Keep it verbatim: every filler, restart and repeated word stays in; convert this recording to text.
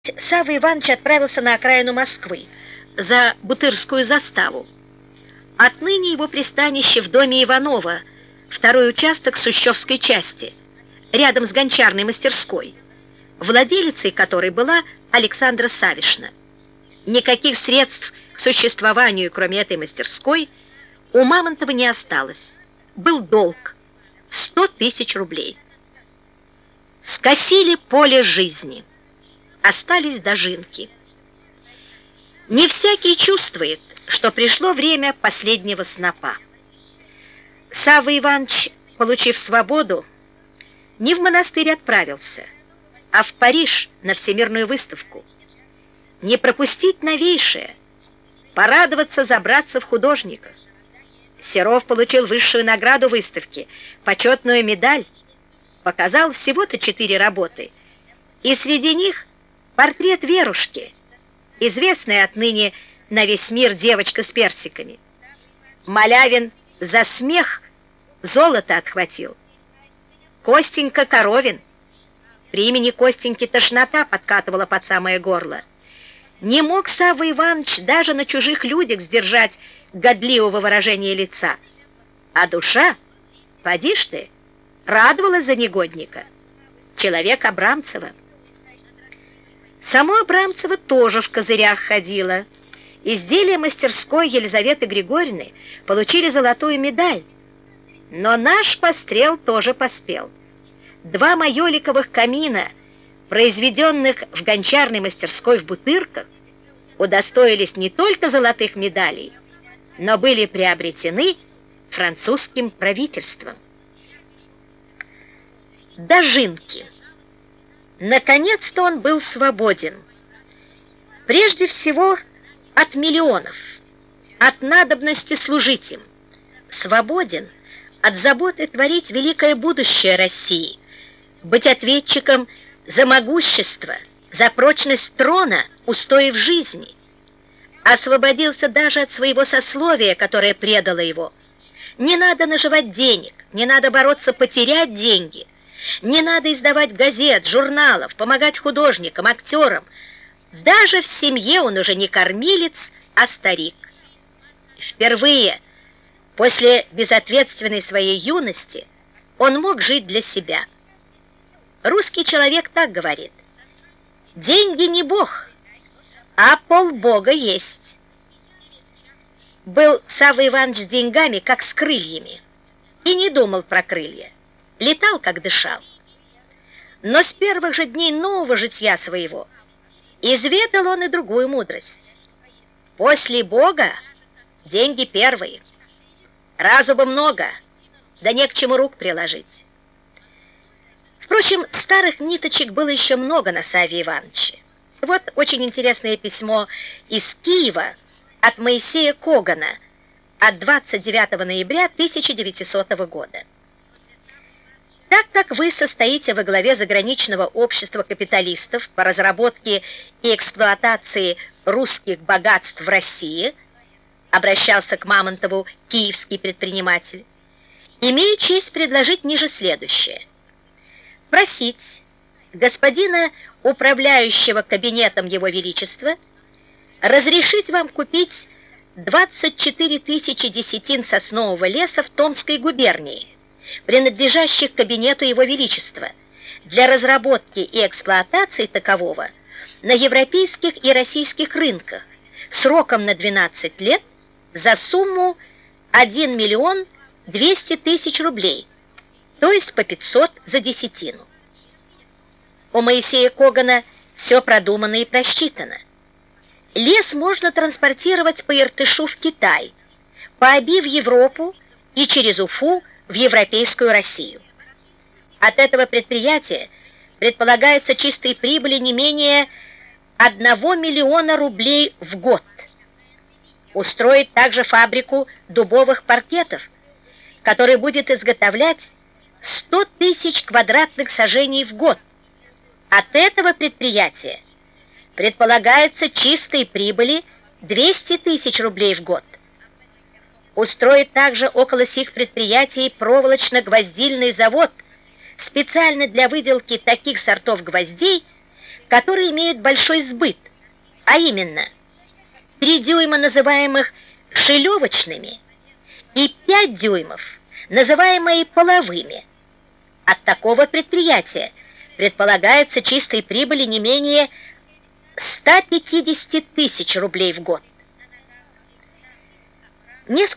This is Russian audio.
Савва Иванович отправился на окраину Москвы, за Бутырскую заставу. Отныне его пристанище в доме Иванова, второй участок Сущевской части, рядом с гончарной мастерской, владелицей которой была Александра Савишна. Никаких средств к существованию, кроме этой мастерской, у Мамонтова не осталось. Был долг – сто тысяч рублей. Скосили поле жизни. Остались дожинки. Не всякий чувствует, что пришло время последнего снопа. Савва Иванович, получив свободу, не в монастырь отправился, а в Париж на всемирную выставку. Не пропустить новейшее, порадоваться забраться в художников. Серов получил высшую награду выставки, почетную медаль, показал всего-то четыре работы, и среди них портрет Верушки, известная отныне на весь мир девочка с персиками. Малявин за смех золото отхватил. Костенька Коровин, при имени Костеньки тошнота подкатывала под самое горло. Не мог Савва Иванович даже на чужих людях сдержать годливого выражения лица. А душа, поди ж ты, радовалась за негодника. Человек Абрамцева. Само Абрамцева тоже в козырях ходила. Изделия мастерской Елизаветы Григорьевны получили золотую медаль. Но наш пострел тоже поспел. Два майоликовых камина, произведенных в гончарной мастерской в Бутырках, удостоились не только золотых медалей, но были приобретены французским правительством. Дожинки. Наконец-то он был свободен. Прежде всего от миллионов, от надобности служить им. Свободен от заботы творить великое будущее России, быть ответчиком за могущество, за прочность трона, устоев жизни. Освободился даже от своего сословия, которое предало его. Не надо наживать денег, не надо бороться потерять деньги, не надо издавать газет, журналов, помогать художникам, актерам. Даже в семье он уже не кормилец, а старик. Впервые после безответственной своей юности он мог жить для себя. Русский человек так говорит: деньги не бог, а полбога есть. Был Савва Иванович с деньгами, как с крыльями, и не думал про крылья, летал, как дышал. Но с первых же дней нового житья своего изведал он и другую мудрость. После Бога деньги первые, разума много, да не к чему рук приложить. Впрочем, старых ниточек было еще много на Савве Ивановиче. Вот очень интересное письмо из Киева от Моисея Когана от двадцать девятого ноября тысяча девятисотого года. Так как вы состоите во главе заграничного общества капиталистов по разработке и эксплуатации русских богатств в России, обращался к Мамонтову киевский предприниматель, имею честь предложить ниже следующее. Просить господина управляющего кабинетом Его Величества разрешить вам купить двадцать четыре тысячи десятин соснового леса в Томской губернии, принадлежащих кабинету Его Величества, для разработки и эксплуатации такового на европейских и российских рынках сроком на двенадцать лет за сумму один миллион двести тысяч рублей, то есть по пятьсот за десятину. У Моисея Когана все продумано и просчитано. Лес можно транспортировать по Иртышу в Китай, по Оби в Европу и через Уфу в европейскую Россию. От этого предприятия предполагается чистой прибыли не менее одного миллиона рублей в год. Устроить также фабрику дубовых паркетов, которая будет изготовлять сто тысяч квадратных сажений в год. От этого предприятия предполагается чистой прибыли двести тысяч рублей в год. Устроить также около сих предприятий проволочно-гвоздильный завод, специально для выделки таких сортов гвоздей, которые имеют большой сбыт, а именно три дюйма, называемых шилевочными, и пять дюймов, называемые половыми. От такого предприятия предполагается чистой прибыли не менее ста пятидесяти тысяч рублей в год. Несколько